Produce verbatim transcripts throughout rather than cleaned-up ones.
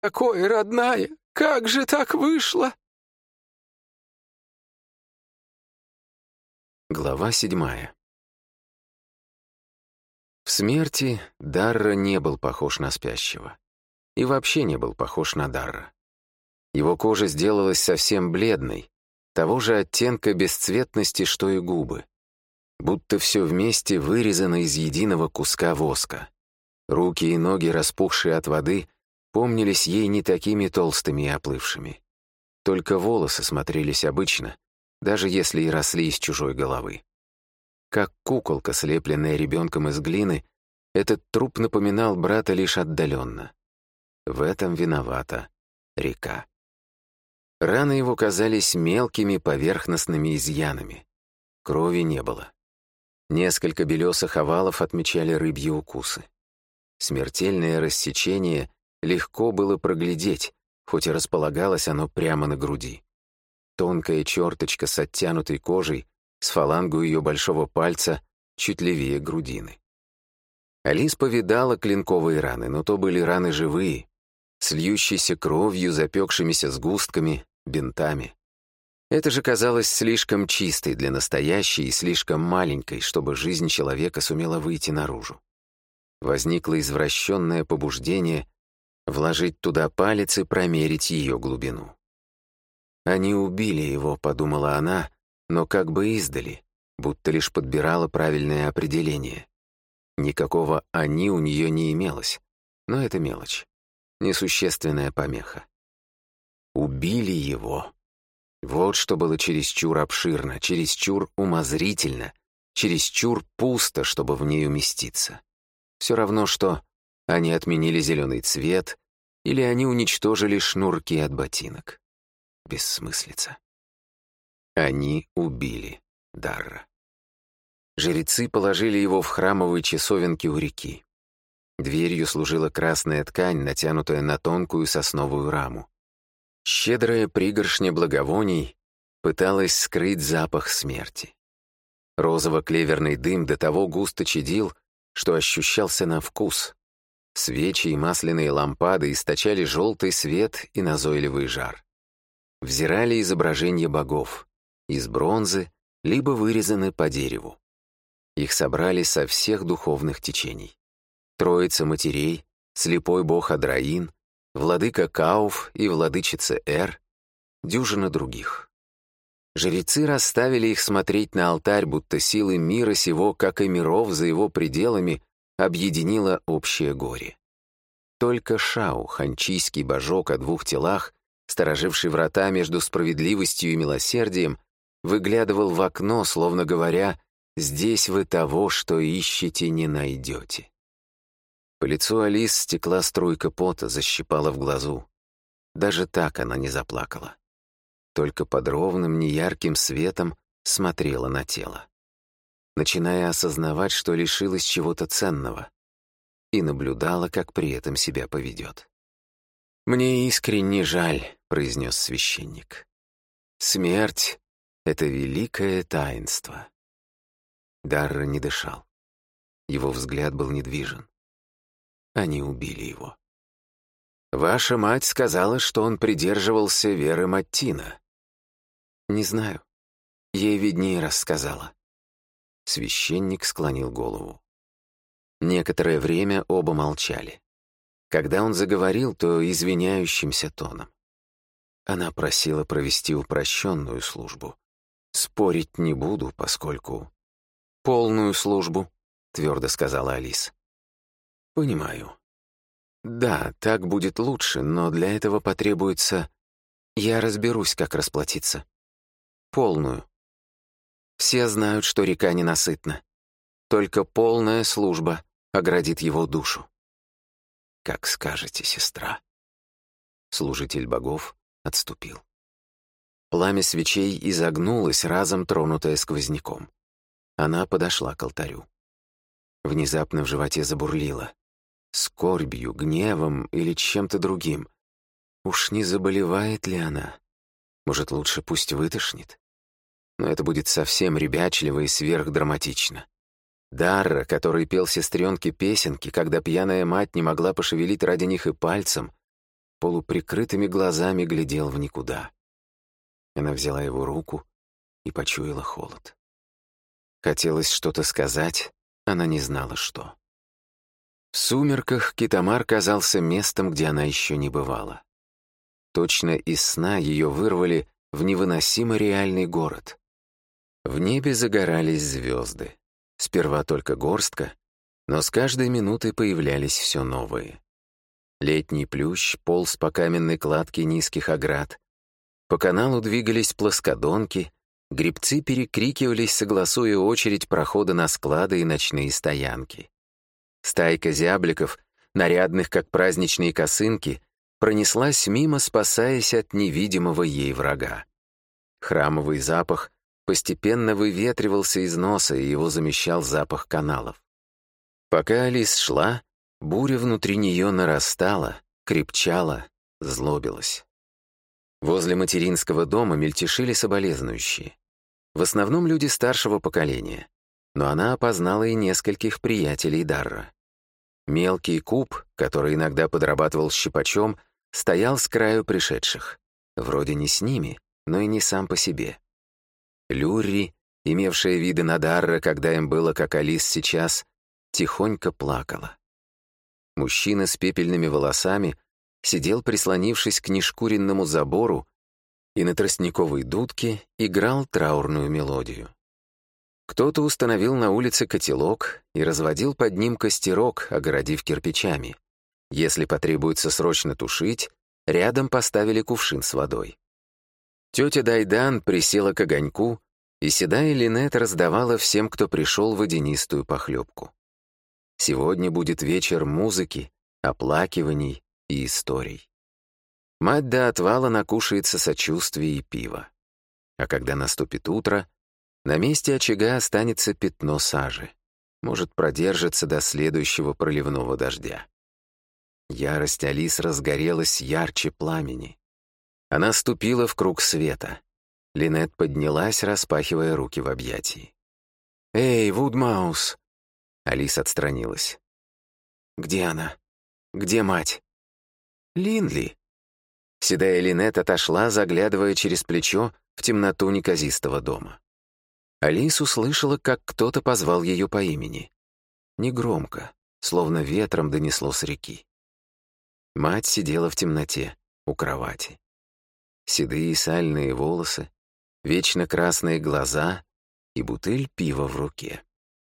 такое, родная? Как же так вышло?» Глава седьмая. В смерти Дарра не был похож на спящего. И вообще не был похож на Дарра. Его кожа сделалась совсем бледной, того же оттенка бесцветности, что и губы. Будто все вместе вырезано из единого куска воска. Руки и ноги, распухшие от воды, помнились ей не такими толстыми и оплывшими. Только волосы смотрелись обычно, даже если и росли из чужой головы. Как куколка, слепленная ребенком из глины, этот труп напоминал брата лишь отдаленно. В этом виновата река. Раны его казались мелкими поверхностными изъянами. Крови не было. Несколько белесых овалов отмечали рыбьи укусы. Смертельное рассечение легко было проглядеть, хоть и располагалось оно прямо на груди. Тонкая черточка с оттянутой кожей, с фалангой ее большого пальца, чуть левее грудины. Алис повидала клинковые раны, но то были раны живые, с льющейся кровью, запекшимися сгустками, бинтами. Это же казалось слишком чистой для настоящей и слишком маленькой, чтобы жизнь человека сумела выйти наружу. Возникло извращенное побуждение вложить туда палец и промерить ее глубину. «Они убили его», — подумала она, но как бы издали, будто лишь подбирала правильное определение. Никакого «они» у нее не имелось, но это мелочь, несущественная помеха. Убили его. Вот что было чересчур обширно, чересчур умозрительно, чересчур пусто, чтобы в ней уместиться. Все равно, что они отменили зеленый цвет или они уничтожили шнурки от ботинок. Бессмыслица. Они убили Дарра. Жрецы положили его в храмовые часовенки у реки. Дверью служила красная ткань, натянутая на тонкую сосновую раму. Щедрая пригоршня благовоний пыталась скрыть запах смерти. Розово-клеверный дым до того густо чадил, что ощущался на вкус. Свечи и масляные лампады источали желтый свет и назойливый жар. Взирали изображения богов, из бронзы, либо вырезаны по дереву. Их собрали со всех духовных течений. Троица матерей, слепой бог Адраин, владыка Кауф и владычица Эр, дюжина других. Жрецы расставили их смотреть на алтарь, будто силы мира сего, как и миров за его пределами, объединило общее горе. Только Шау, ханчийский божок о двух телах, стороживший врата между справедливостью и милосердием, выглядывал в окно, словно говоря: «Здесь вы того, что ищете, не найдете». По лицу Алис стекла струйка пота, защипала в глазу. Даже так она не заплакала. Только под ровным, неярким светом смотрела на тело, начиная осознавать, что лишилась чего-то ценного, и наблюдала, как при этом себя поведет. «Мне искренне жаль», — произнес священник. «Смерть — это великое таинство». Дарра не дышал. Его взгляд был недвижен. Они убили его. «Ваша мать сказала, что он придерживался веры Маттина». «Не знаю. Ей виднее рассказала». Священник склонил голову. Некоторое время оба молчали. Когда он заговорил, то извиняющимся тоном. Она просила провести упрощенную службу. «Спорить не буду, поскольку...» «Полную службу», — твердо сказала Алис. «Понимаю. Да, так будет лучше, но для этого потребуется... Я разберусь, как расплатиться. Полную. Все знают, что река ненасытна. Только полная служба оградит его душу». «Как скажете, сестра». Служитель богов отступил. Пламя свечей изогнулось, разом тронутое сквозняком. Она подошла к алтарю. Внезапно в животе забурлило. Скорбью, гневом или чем-то другим. Уж не заболевает ли она? Может, лучше пусть вытошнит? Но это будет совсем ребячливо и сверхдраматично. Дарра, который пел сестренке песенки, когда пьяная мать не могла пошевелить ради них и пальцем, полуприкрытыми глазами глядел в никуда. Она взяла его руку и почуяла холод. Хотелось что-то сказать, она не знала, что. В сумерках Китамар казался местом, где она еще не бывала. Точно из сна ее вырвали в невыносимо реальный город. В небе загорались звезды. Сперва только горстка, но с каждой минутой появлялись все новые. Летний плющ полз по каменной кладке низких оград. По каналу двигались плоскодонки, гребцы перекрикивались, согласуя очередь прохода на склады и ночные стоянки. Стайка зябликов, нарядных как праздничные косынки, пронеслась мимо, спасаясь от невидимого ей врага. Храмовый запах постепенно выветривался из носа, и его замещал запах каналов. Пока Алис шла, буря внутри нее нарастала, крепчала, злобилась. Возле материнского дома мельтешили соболезнующие. В основном люди старшего поколения, но она опознала и нескольких приятелей Дарра. Мелкий куб, который иногда подрабатывал щипачом, стоял с краю пришедших. Вроде не с ними, но и не сам по себе. Люрри, имевшая виды на Дарра, когда им было как Алис сейчас, тихонько плакала. Мужчина с пепельными волосами сидел, прислонившись к нешкуренному забору, и на тростниковой дудке играл траурную мелодию. Кто-то установил на улице котелок и разводил под ним костерок, огородив кирпичами. Если потребуется срочно тушить, рядом поставили кувшин с водой. Тетя Дайдан присела к огоньку, и седая Линет раздавала всем, кто пришел, водянистую похлебку. Сегодня будет вечер музыки, оплакиваний и историй. Мать до отвала накушается сочувствия и пива. А когда наступит утро, на месте очага останется пятно сажи. Может, продержится до следующего проливного дождя. Ярость Алис разгорелась ярче пламени. Она ступила в круг света. Линет поднялась, распахивая руки в объятии. «Эй, Вудмаус!» Алис отстранилась. «Где она? Где мать?» «Линли!» Седая Линет отошла, заглядывая через плечо в темноту неказистого дома. Алис услышала, как кто-то позвал ее по имени. Негромко, словно ветром донесло с реки. Мать сидела в темноте, у кровати. Седые сальные волосы, вечно красные глаза и бутыль пива в руке.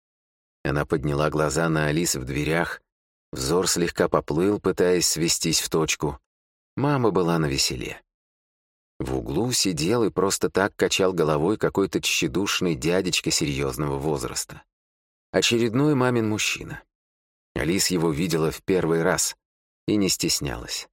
Она подняла глаза на Алис в дверях, взор слегка поплыл, пытаясь свестись в точку. Мама была навеселе. В углу сидел и просто так качал головой какой-то тщедушный дядечка серьезного возраста. Очередной мамин мужчина. Алис его видела в первый раз и не стеснялась.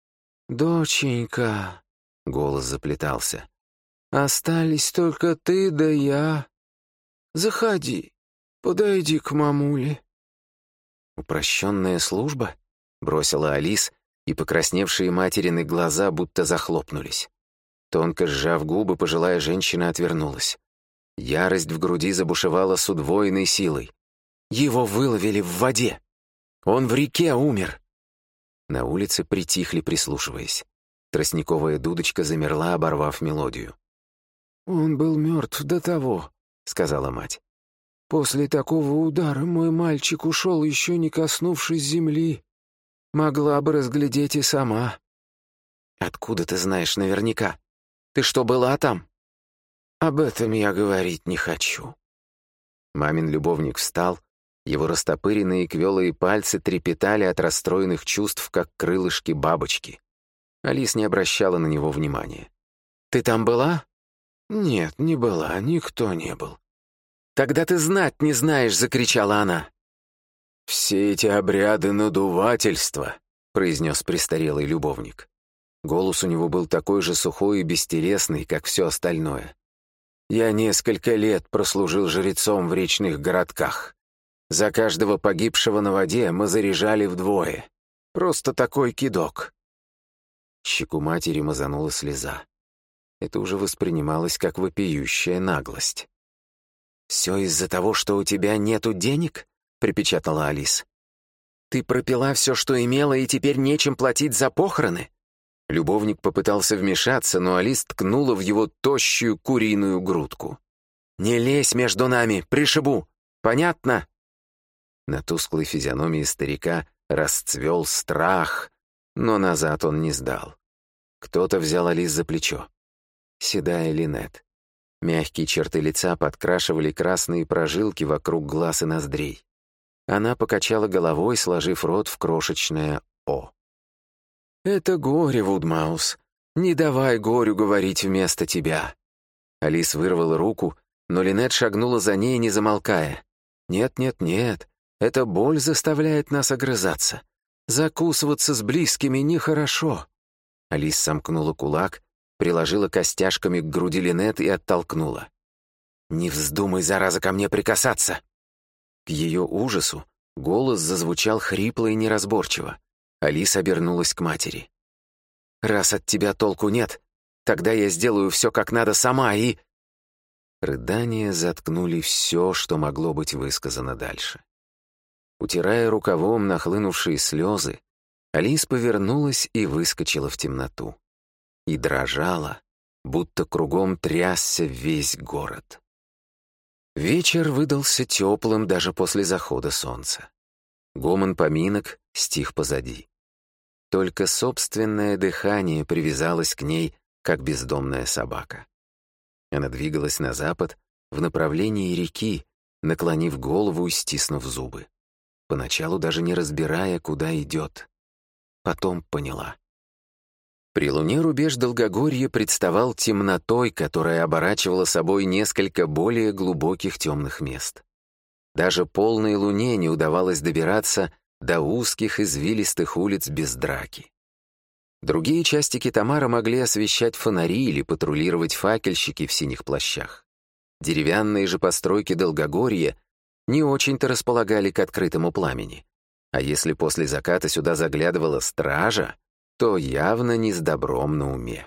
«Доченька», — голос заплетался, — «остались только ты да я. Заходи, подойди к мамуле». «Упрощенная служба?» — бросила Алис, и покрасневшие материны глаза будто захлопнулись. Тонко сжав губы, пожилая женщина отвернулась. Ярость в груди забушевала с удвоенной силой. «Его выловили в воде! Он в реке умер!» На улице притихли, прислушиваясь. Тростниковая дудочка замерла, оборвав мелодию. «Он был мертв до того», — сказала мать. «После такого удара мой мальчик ушел, еще не коснувшись земли. Могла бы разглядеть и сама». «Откуда ты знаешь наверняка? Ты что, была там?» «Об этом я говорить не хочу». Мамин любовник встал, его растопыренные квелые пальцы трепетали от расстроенных чувств, как крылышки бабочки. Алис не обращала на него внимания. «Ты там была?» «Нет, не была, никто не был». «Тогда ты знать не знаешь!» — закричала она. «Все эти обряды надувательства», — произнес престарелый любовник. Голос у него был такой же сухой и бестелесный, как все остальное. «Я несколько лет прослужил жрецом в речных городках. За каждого погибшего на воде мы заряжали вдвое. Просто такой кидок». Щеку матери мазанула слеза. Это уже воспринималось как вопиющая наглость. «Все из-за того, что у тебя нету денег?» — припечатала Алис. «Ты пропила все, что имела, и теперь нечем платить за похороны? Любовник попытался вмешаться, но Алис ткнула в его тощую куриную грудку. «Не лезь между нами, пришибу! Понятно?» На тусклой физиономии старика расцвел страх, но назад он не сдал. Кто-то взял Алис за плечо. Седая Линет. Мягкие черты лица подкрашивали красные прожилки вокруг глаз и ноздрей. Она покачала головой, сложив рот в крошечное «О». «Это горе, Вудмаус. Не давай горю говорить вместо тебя». Алис вырвала руку, но Линет шагнула за ней, не замолкая. «Нет-нет-нет, эта боль заставляет нас огрызаться. Закусываться с близкими нехорошо». Алис сомкнула кулак, приложила костяшками к груди Линет и оттолкнула. «Не вздумай, зараза, ко мне прикасаться!» К ее ужасу голос зазвучал хрипло и неразборчиво. Алис обернулась к матери. «Раз от тебя толку нет, тогда я сделаю все как надо сама и...» Рыдания заткнули все, что могло быть высказано дальше. Утирая рукавом нахлынувшие слезы, Алис повернулась и выскочила в темноту. И дрожала, будто кругом трясся весь город. Вечер выдался теплым даже после захода солнца. Гомон поминок стих позади. Только собственное дыхание привязалось к ней, как бездомная собака. Она двигалась на запад, в направлении реки, наклонив голову и стиснув зубы. Поначалу даже не разбирая, куда идет. Потом поняла. При луне рубеж Долгогорья представал темнотой, которая оборачивала собой несколько более глубоких темных мест. Даже полной луне не удавалось добираться до узких извилистых улиц без драки. Другие части Китамара могли освещать фонари или патрулировать факельщики в синих плащах. Деревянные же постройки Долгогорья не очень-то располагали к открытому пламени. А если после заката сюда заглядывала стража, то явно не с добром на уме.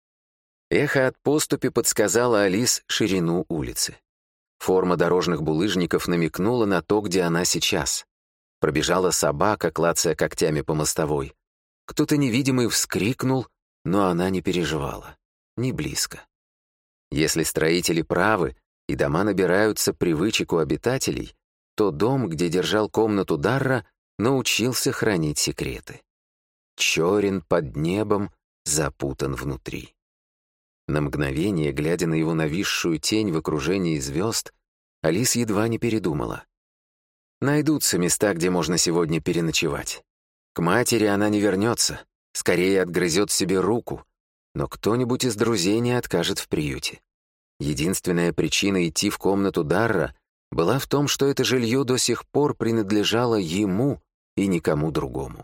Эхо от поступи подсказало Алис ширину улицы. Форма дорожных булыжников намекнула на то, где она сейчас. Пробежала собака, клацая когтями по мостовой. Кто-то невидимый вскрикнул, но она не переживала. Не близко. Если строители правы, и дома набираются привычек у обитателей, то дом, где держал комнату Дарра, научился хранить секреты. Черен под небом, запутан внутри. На мгновение, глядя на его нависшую тень в окружении звезд, Алис едва не передумала. Найдутся места, где можно сегодня переночевать. К матери она не вернется, скорее отгрызет себе руку, но кто-нибудь из друзей не откажет в приюте. Единственная причина идти в комнату Дарра была в том, что это жилье до сих пор принадлежало ему и никому другому.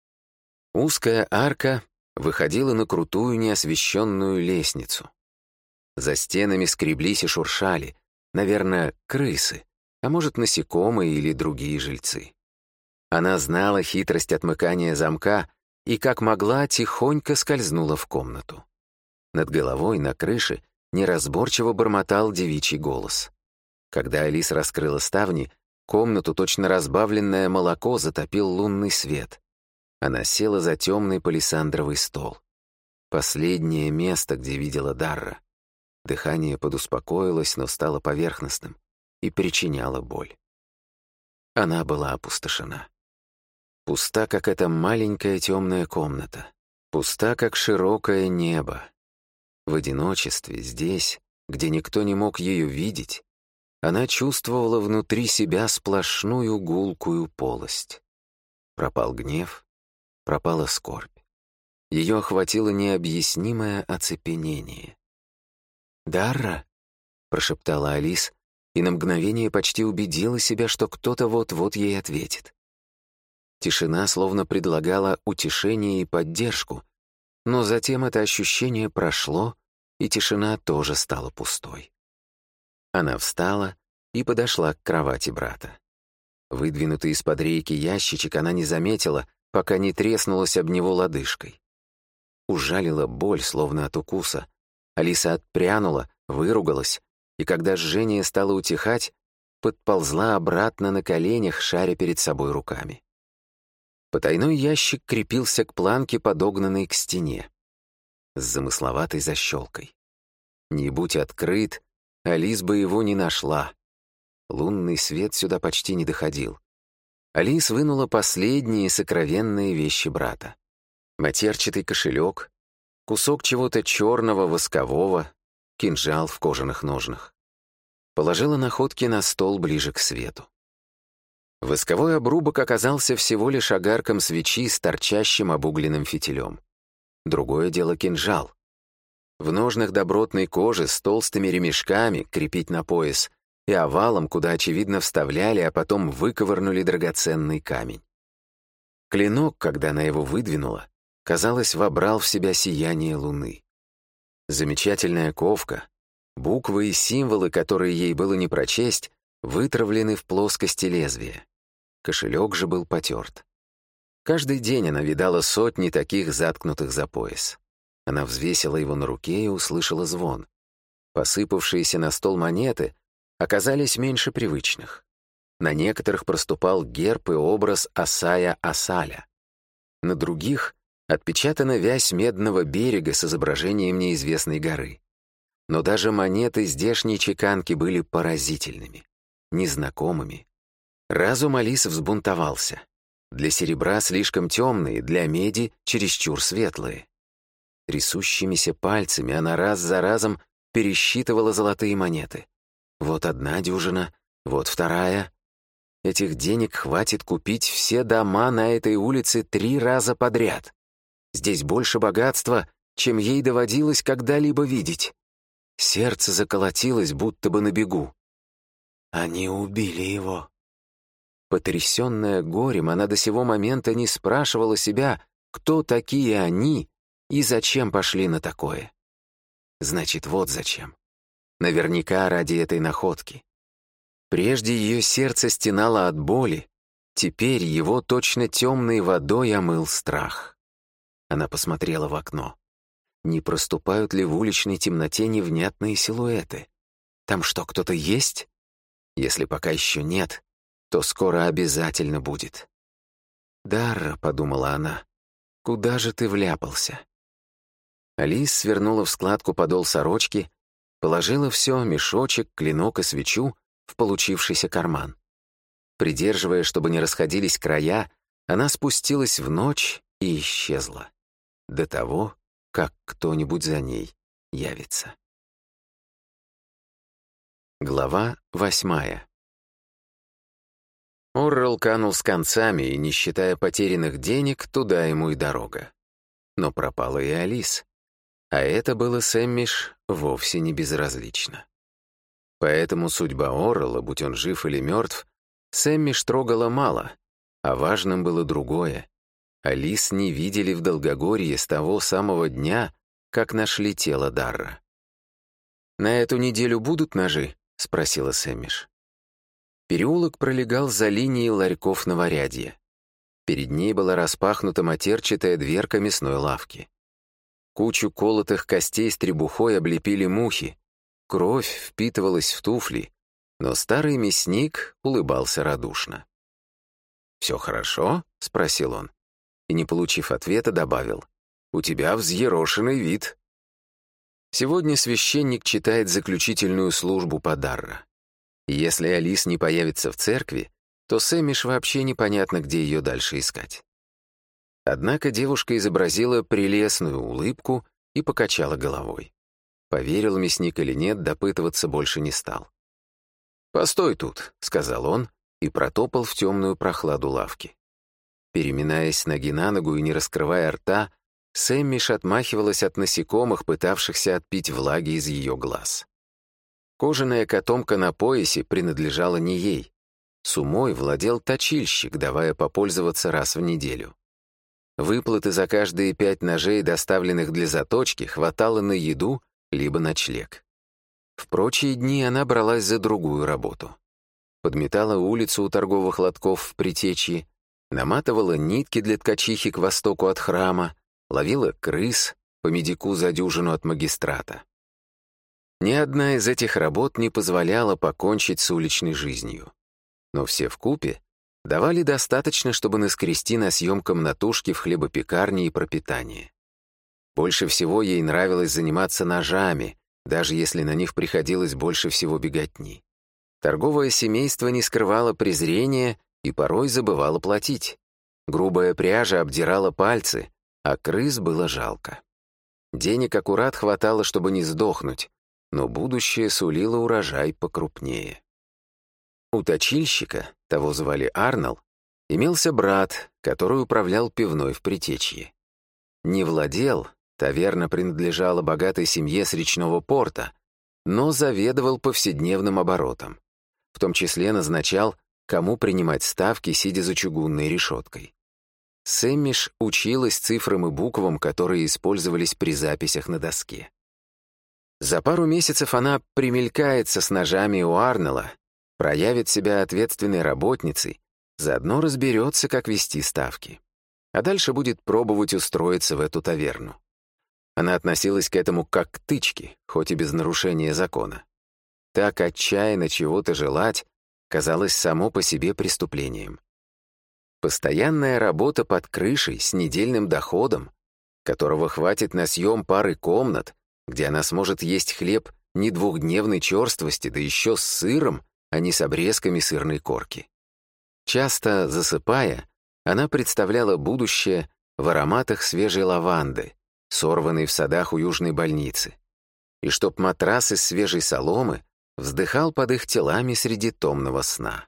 Узкая арка выходила на крутую неосвещенную лестницу. За стенами скреблись и шуршали, наверное, крысы, а может, насекомые или другие жильцы. Она знала хитрость отмыкания замка и, как могла, тихонько скользнула в комнату. Над головой, на крыше, неразборчиво бормотал девичий голос. Когда Алис раскрыла ставни, комнату, точно разбавленное молоко, затопил лунный свет. Она села за темный палисандровый стол. Последнее место, где видела Дарра. Дыхание подуспокоилось, но стало поверхностным и причиняло боль. Она была опустошена. Пуста, как эта маленькая темная комната. Пуста, как широкое небо. В одиночестве, здесь, где никто не мог ее видеть, она чувствовала внутри себя сплошную гулкую полость. Пропал гнев, пропала скорбь. Ее охватило необъяснимое оцепенение. «Дарра?» — прошептала Алис, и на мгновение почти убедила себя, что кто-то вот-вот ей ответит. Тишина словно предлагала утешение и поддержку, но затем это ощущение прошло, и тишина тоже стала пустой. Она встала и подошла к кровати брата. Выдвинутый из-под рейки ящичек она не заметила, пока не треснулась об него лодыжкой. Ужалила боль, словно от укуса. Алиса отпрянула, выругалась, и когда жжение стало утихать, подползла обратно на коленях, шаря перед собой руками. Потайной ящик крепился к планке, подогнанной к стене. с замысловатой защелкой. Не будь открыт, Алис бы его не нашла. Лунный свет сюда почти не доходил. Алис вынула последние сокровенные вещи брата. Матерчатый кошелек, кусок чего-то черного, воскового, кинжал в кожаных ножнах. Положила находки на стол ближе к свету. Восковой обрубок оказался всего лишь огарком свечи с торчащим обугленным фитилем. Другое дело кинжал. В ножнах добротной кожи с толстыми ремешками крепить на пояс и овалом, куда, очевидно, вставляли, а потом выковырнули драгоценный камень. Клинок, когда она его выдвинула, казалось, вобрал в себя сияние луны. Замечательная ковка, буквы и символы, которые ей было не прочесть, вытравлены в плоскости лезвия. Кошелек же был потерт. Каждый день она видала сотни таких заткнутых за пояс. Она взвесила его на руке и услышала звон. Посыпавшиеся на стол монеты оказались меньше привычных. На некоторых проступал герб и образ Асая Асаля. На других отпечатана вязь медного берега с изображением неизвестной горы. Но даже монеты здешней чеканки были поразительными, незнакомыми. Разум Алисы взбунтовался. Для серебра слишком темные, для меди чересчур светлые. Трясущимися пальцами она раз за разом пересчитывала золотые монеты. Вот одна дюжина, вот вторая. Этих денег хватит купить все дома на этой улице три раза подряд. Здесь больше богатства, чем ей доводилось когда-либо видеть. Сердце заколотилось, будто бы на бегу. Они убили его. Потрясенная горем, она до сего момента не спрашивала себя, кто такие они и зачем пошли на такое. Значит, вот зачем. Наверняка ради этой находки. Прежде ее сердце стенало от боли, теперь его точно темной водой омыл страх. Она посмотрела в окно. Не проступают ли в уличной темноте невнятные силуэты? Там что, кто-то есть? Если пока еще нет, то скоро обязательно будет. «Дарра», — подумала она, — «куда же ты вляпался?» Алис свернула в складку подол сорочки, положила все, мешочек, клинок и свечу, в получившийся карман. Придерживая, чтобы не расходились края, она спустилась в ночь и исчезла. До того, как кто-нибудь за ней явится. Глава восьмая. Оррелл канул с концами, и, не считая потерянных денег, туда ему и дорога. Но пропала и Алис. А это было Сэммиш вовсе не безразлично. Поэтому судьба Оррелла, будь он жив или мертв, Сэммиш трогала мало, а важным было другое. Алис не видели в Долгогорье с того самого дня, как нашли тело Дарра. «На эту неделю будут ножи?» — спросила Сэммиш. Переулок пролегал за линией ларьков Новорядья. Перед ней была распахнута матерчатая дверка мясной лавки. Кучу колотых костей с требухой облепили мухи, кровь впитывалась в туфли, но старый мясник улыбался радушно. «Все хорошо?» — спросил он. И, не получив ответа, добавил: «У тебя взъерошенный вид». Сегодня священник читает заключительную службу по Дарра. И если Алис не появится в церкви, то Сэммиш вообще непонятно, где ее дальше искать. Однако девушка изобразила прелестную улыбку и покачала головой. Поверил мясник или нет, допытываться больше не стал. «Постой тут», — сказал он и протопал в темную прохладу лавки. Переминаясь с ноги на ногу и не раскрывая рта, Сэммиш отмахивалась от насекомых, пытавшихся отпить влаги из ее глаз. Кожаная котомка на поясе принадлежала не ей. Сумой владел точильщик, давая попользоваться раз в неделю. Выплаты за каждые пять ножей, доставленных для заточки, хватало на еду либо ночлег. В прочие дни она бралась за другую работу. Подметала улицу у торговых лотков в Притечье, наматывала нитки для ткачихи к востоку от храма, ловила крыс по медику за дюжину от магистрата. Ни одна из этих работ не позволяла покончить с уличной жизнью. Но все вкупе давали достаточно, чтобы наскрести на съемкам натушки в хлебопекарне и пропитание. Больше всего ей нравилось заниматься ножами, даже если на них приходилось больше всего беготни. Торговое семейство не скрывало презрения и порой забывало платить. Грубая пряжа обдирала пальцы, а крыс было жалко. Денег аккурат хватало, чтобы не сдохнуть, но будущее сулило урожай покрупнее. У точильщика, того звали Арнольд, имелся брат, который управлял пивной в Притечье. Не владел, таверна принадлежала богатой семье с речного порта, но заведовал повседневным оборотом. В том числе назначал, кому принимать ставки, сидя за чугунной решеткой. Сэммиш училась цифрам и буквам, которые использовались при записях на доске. За пару месяцев она примелькается с ножами у Арнольда, проявит себя ответственной работницей, заодно разберется, как вести ставки. А дальше будет пробовать устроиться в эту таверну. Она относилась к этому как к тычке, хоть и без нарушения закона. Так отчаянно чего-то желать казалось само по себе преступлением. Постоянная работа под крышей с недельным доходом, которого хватит на съем пары комнат, где она сможет есть хлеб не двухдневной черствости, да еще с сыром, а не с обрезками сырной корки. Часто засыпая, она представляла будущее в ароматах свежей лаванды, сорванной в садах у южной больницы, и чтоб матрас из свежей соломы вздыхал под их телами среди томного сна.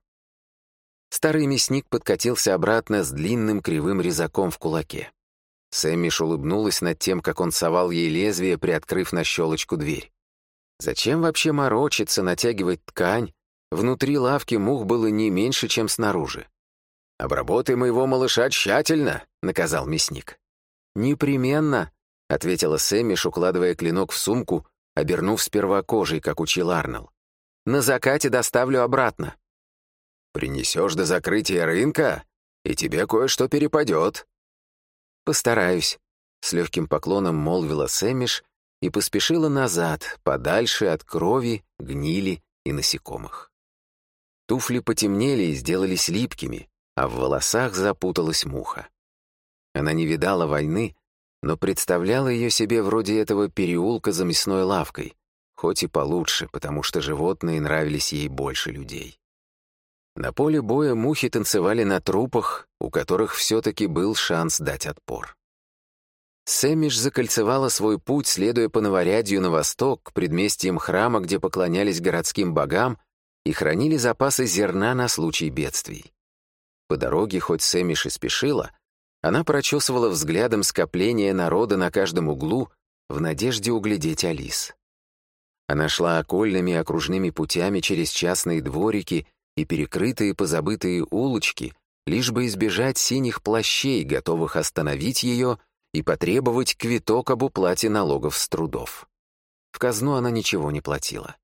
Старый мясник подкатился обратно с длинным кривым резаком в кулаке. Сэммиш улыбнулась над тем, как он совал ей лезвие, приоткрыв на щелочку дверь. Зачем вообще морочиться, натягивать ткань? Внутри лавки мух было не меньше, чем снаружи. «Обработай моего малыша тщательно», — наказал мясник. «Непременно», — ответила Сэммиш, укладывая клинок в сумку, обернув сперва кожей, как учил Арнольд. «На закате доставлю обратно». «Принесешь до закрытия рынка, и тебе кое-что перепадет». «Постараюсь», — с легким поклоном молвила Сэммиш и поспешила назад, подальше от крови, гнили и насекомых. Туфли потемнели и сделались липкими, а в волосах запуталась муха. Она не видала войны, но представляла ее себе вроде этого переулка за мясной лавкой, хоть и получше, потому что животные нравились ей больше людей. На поле боя мухи танцевали на трупах, у которых все-таки был шанс дать отпор. Сэммиш закольцевала свой путь, следуя по Новорядью на восток, к предместьям храма, где поклонялись городским богам и хранили запасы зерна на случай бедствий. По дороге, хоть Сэммиш и спешила, она прочесывала взглядом скопление народа на каждом углу в надежде углядеть Алис. Она шла окольными окружными путями через частные дворики и перекрытые позабытые улочки, лишь бы избежать синих плащей, готовых остановить ее и потребовать квиток об уплате налогов с трудов. В казну она ничего не платила.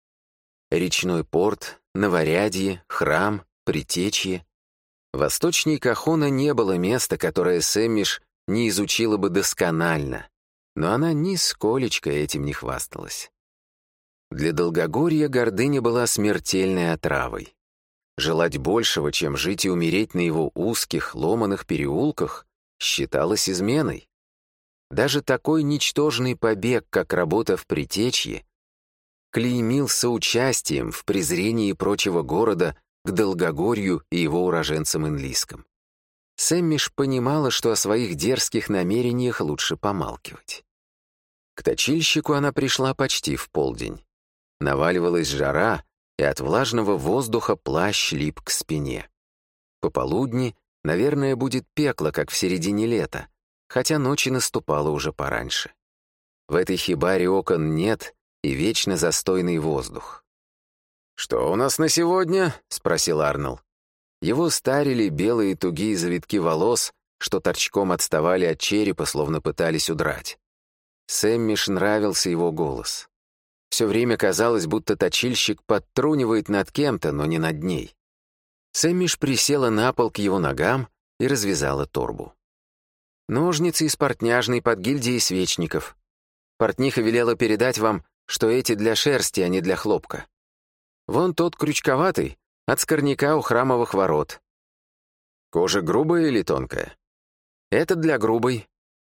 Речной порт, Новорядье, храм, Притечье. Восточней Кахона не было места, которое Сэммиш не изучила бы досконально, но она нисколечко этим не хвасталась. Для Долгогорья гордыня была смертельной отравой. Желать большего, чем жить и умереть на его узких, ломаных переулках, считалось изменой. Даже такой ничтожный побег, как работа в Притечье, клеймил соучастием в презрении прочего города к Долгогорью и его уроженцам Инлискам. Сэммиш понимала, что о своих дерзких намерениях лучше помалкивать. К точильщику она пришла почти в полдень. Наваливалась жара, и от влажного воздуха плащ лип к спине. Пополудни, наверное, будет пекло, как в середине лета, хотя ночи наступала уже пораньше. В этой хибаре окон нет и вечно застойный воздух. «Что у нас на сегодня?» — спросил Арнольд. Его старили белые тугие завитки волос, что торчком отставали от черепа, словно пытались удрать. Сэммиш нравился его голос. Все время казалось, будто точильщик подтрунивает над кем-то, но не над ней. Сэммиш присела на пол к его ногам и развязала торбу. «Ножницы из портняжной под гильдией свечников. Портниха велела передать вам, что эти для шерсти, а не для хлопка. Вон тот крючковатый, от скорняка у храмовых ворот. Кожа грубая или тонкая? Это для грубой.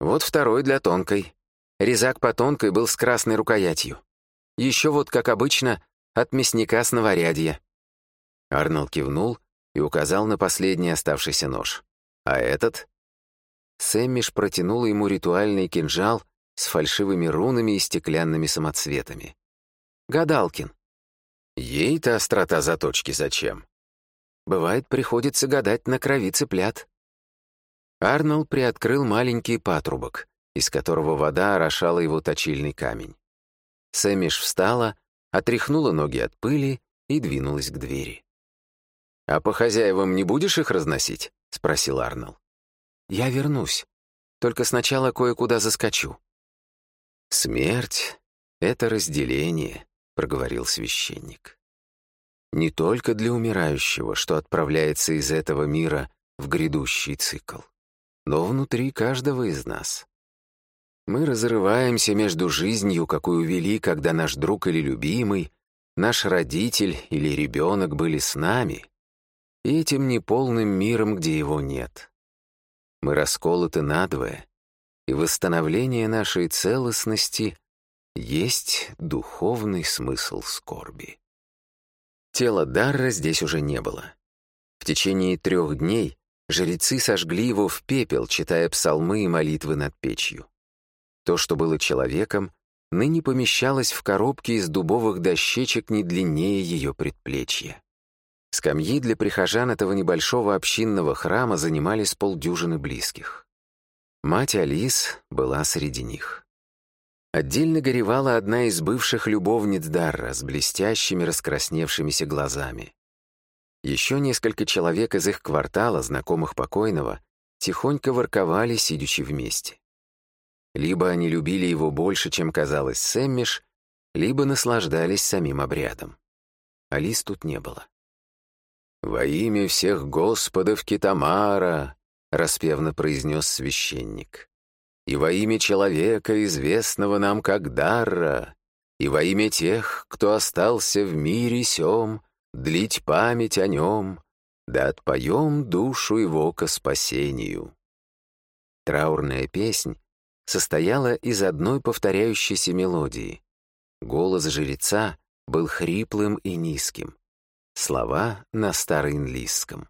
Вот второй для тонкой. Резак по тонкой был с красной рукоятью. Еще вот, как обычно, от мясника с новорядья». Арнольд кивнул и указал на последний оставшийся нож. «А этот?» Сэммиш протянула ему ритуальный кинжал с фальшивыми рунами и стеклянными самоцветами. «Гадалкин». «Ей-то острота заточки зачем?» «Бывает, приходится гадать на крови цыплят». Арнольд приоткрыл маленький патрубок, из которого вода орошала его точильный камень. Сэммиш встала, отряхнула ноги от пыли и двинулась к двери. «А по хозяевам не будешь их разносить?» — спросил Арнольд. «Я вернусь. Только сначала кое-куда заскочу». «Смерть — это разделение», — проговорил священник. «Не только для умирающего, что отправляется из этого мира в грядущий цикл, но внутри каждого из нас. Мы разрываемся между жизнью, какую вели, когда наш друг или любимый, наш родитель или ребенок были с нами, и этим неполным миром, где его нет. Мы расколоты надвое, и восстановление нашей целостности есть духовный смысл скорби». Тела Дарра здесь уже не было. В течение трех дней жрецы сожгли его в пепел, читая псалмы и молитвы над печью. То, что было человеком, ныне помещалось в коробке из дубовых дощечек не длиннее ее предплечья. Скамьи для прихожан этого небольшого общинного храма занимали с полдюжины близких. Мать Алис была среди них. Отдельно горевала одна из бывших любовниц Дарра с блестящими раскрасневшимися глазами. Еще несколько человек из их квартала, знакомых покойного, тихонько ворковали, сидячи вместе. Либо они любили его больше, чем казалось Сэммиш, либо наслаждались самим обрядом. Алис тут не было. «Во имя всех Господов Китамара», — распевно произнес священник, «и во имя человека, известного нам как Дарра, и во имя тех, кто остался в мире сём, длить память о нем, да отпоем душу его ко спасению». Траурная песнь состояла из одной повторяющейся мелодии. Голос жреца был хриплым и низким. Слова на староинлийском.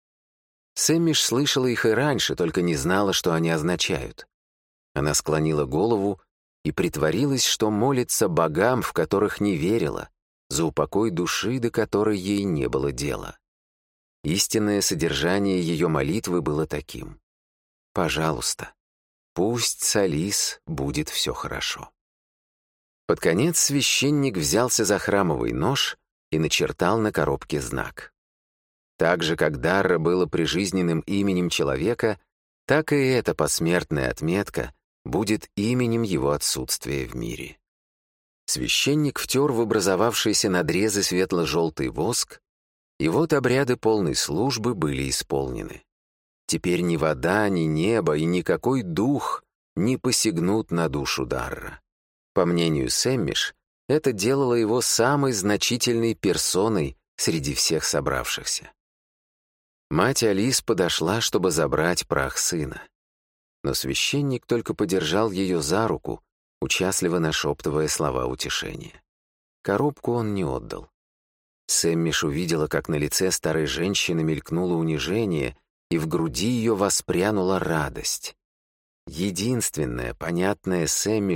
Сэммиш слышала их и раньше, только не знала, что они означают. Она склонила голову и притворилась, что молится богам, в которых не верила, за упокой души, до которой ей не было дела. Истинное содержание ее молитвы было таким: «Пожалуйста, пусть с Алис будет все хорошо». Под конец священник взялся за храмовый нож и начертал на коробке знак. Так же, как Дарра было прижизненным именем человека, так и эта посмертная отметка будет именем его отсутствия в мире. Священник втер в образовавшиеся надрезы светло-желтый воск, и вот обряды полной службы были исполнены. Теперь ни вода, ни небо и никакой дух не посягнут на душу Дарра. По мнению Сэммиш, это делало его самой значительной персоной среди всех собравшихся. Мать Алис подошла, чтобы забрать прах сына. Но священник только подержал ее за руку, участливо нашептывая слова утешения. Коробку он не отдал. Сэммиш увидела, как на лице старой женщины мелькнуло унижение, и в груди ее воспрянула радость. Единственное, понятное Сэммиш